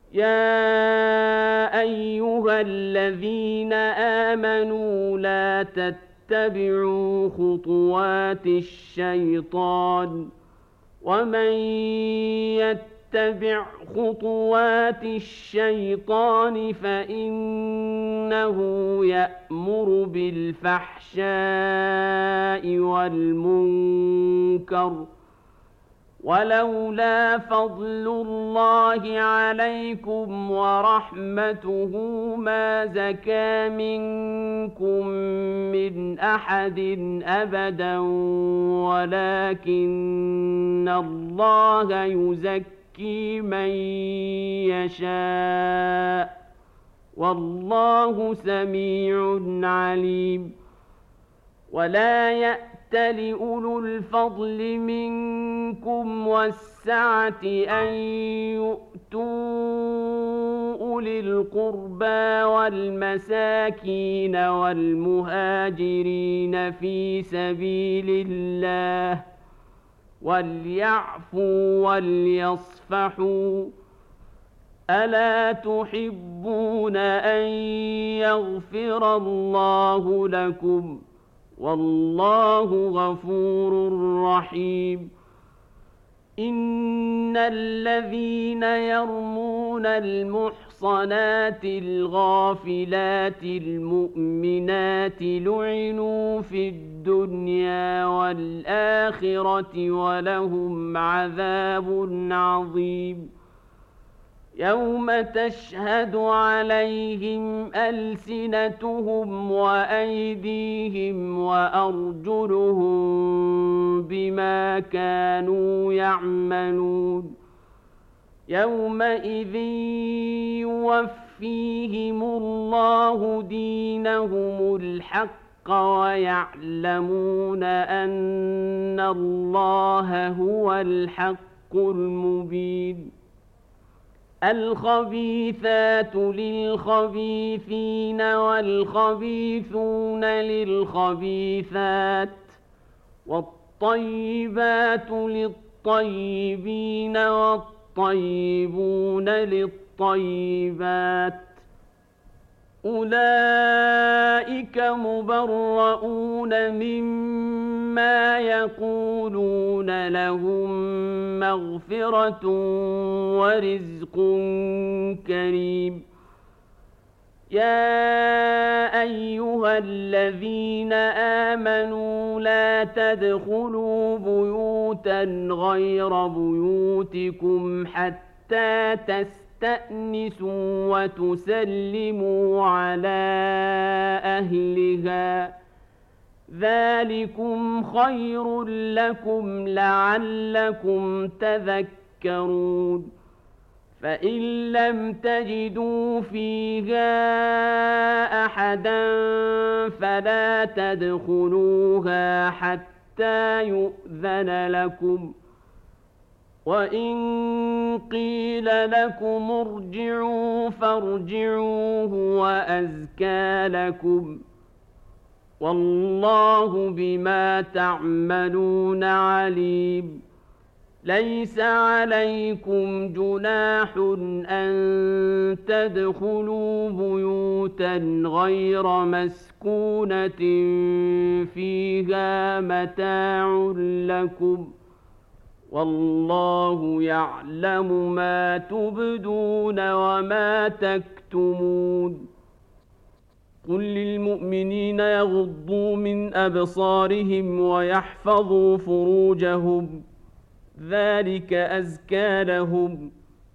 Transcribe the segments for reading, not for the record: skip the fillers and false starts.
يا أيها الذين آمنوا لا تتبعوا خطوات الشيطان ومن يتبع خطوات الشيطان فإنه يأمر بالفحشاء والمنكر ولولا فضل الله عليكم ورحمته ما زكى منكم من أحد أبدا ولكن الله يزكي من يشاء والله سميع عليم ولا يأتل أولو الفضل منكم والسعة أن يؤتوا أولي القربى والمساكين والمهاجرين في سبيل الله وليعفوا وليصفحوا ألا تحبون أن يغفر الله لكم والله غفور رحيم إن الذين يرمون المحصنات الغافلات المؤمنات لعنوا في الدنيا والآخرة ولهم عذاب عظيم يوم تشهد عليهم ألسنتهم وأيديهم وأرجلهم بما كانوا يعملون يومئذ يوفيهم الله دينهم الحق ويعلمون أن الله هو الحق المبين الخبيثات للخبيثين والخبيثون للخبيثات والطيبات للطيبين والطيبون للطيبات أولئك مبرؤون مما يقولون لهم مغفرة ورزق كريم يا أيها الذين آمنوا لا تدخلوا بيوتا غير بيوتكم حتى تستأنسوا وتسلموا على أهلها ذلكم خير لكم لعلكم تذكرون فإن لم تجدوا فيها أحدا فلا تدخلوها حتى يؤذن لكم وإن قيل لكم ارجعوا فارجعوا هو أزكى لكم والله بما تعملون عليم ليس عليكم جناح أن تدخلوا بيوتا غير مسكونة فيها متاع لكم والله يعلم ما تبدون وما تكتمون قل للمؤمنين يغضوا من أبصارهم ويحفظوا فروجهم ذلك أزكى لهم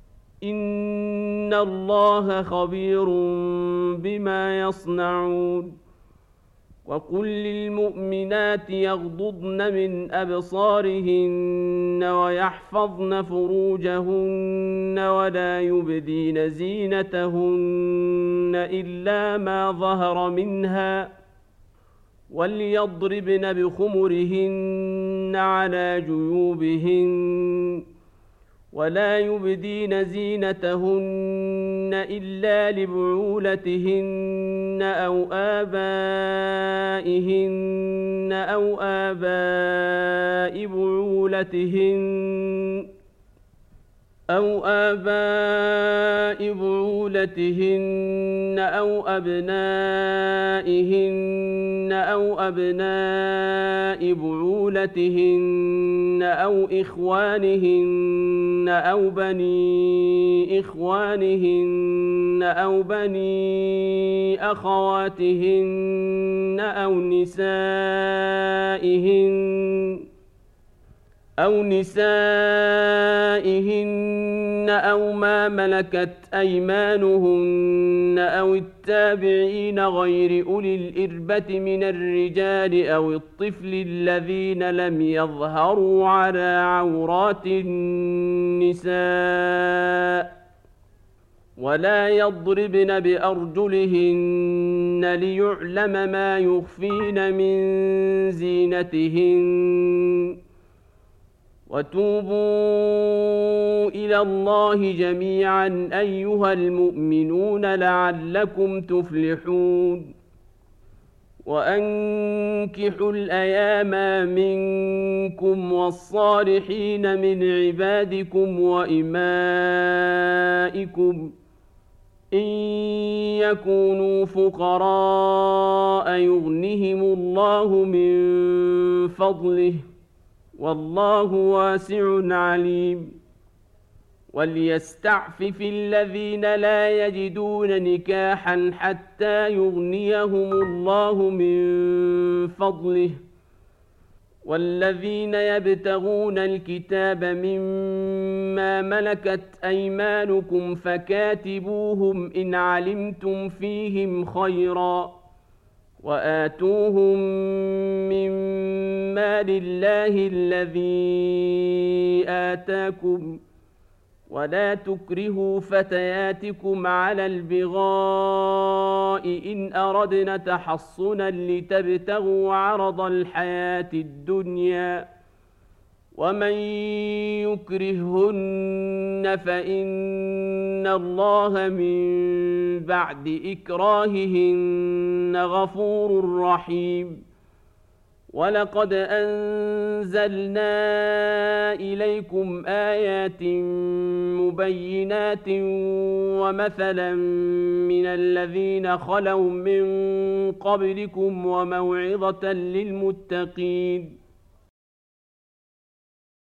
إن الله خبير بما يصنعون وقل للمؤمنات يغضضن من أبصارهن ويحفظن فروجهن ولا يبدين زينتهن إلا ما ظهر منها وليضربن بخمرهن على جيوبهن ولا يبدين زينتهن إلا لبعولتهن أو آبائهن أو آباء بعولتهن أو آباء بعولتهن أو أبنائهن أو أبناء بعولتهن أو إخوانهن أو بني إخوانهن أو بني أخواتهن أو نسائهن أو ما ملكت أيمانهن أو التابعين غير أولي الإربة من الرجال أو الطفل الذين لم يظهروا على عورات النساء ولا يضربن بأرجلهن ليعلم ما يخفين من زينتهن وتوبوا إلى الله جميعا أيها المؤمنون لعلكم تفلحون وأنكحوا الأيام منكم والصالحين من عبادكم وإمائكم إن يكونوا فقراء يغنهم الله من فضله والله واسع عليم وليستعفف الذين لا يجدون نكاحا حتى يغنيهم الله من فضله والذين يبتغون الكتاب مما ملكت أيمانكم فكاتبوهم إن علمتم فيهم خيرا وآتوهم من مال الله الذي آتاكم ولا تكرهوا فتياتكم على البغاء إن أردنا تحصنا لتبتغوا عرض الحياة الدنيا ومن يكرههن فإن الله من بعد إكراههن غفور رحيم ولقد أنزلنا إليكم آيات مبينات ومثلا من الذين خلوا من قبلكم وموعظة للمتقين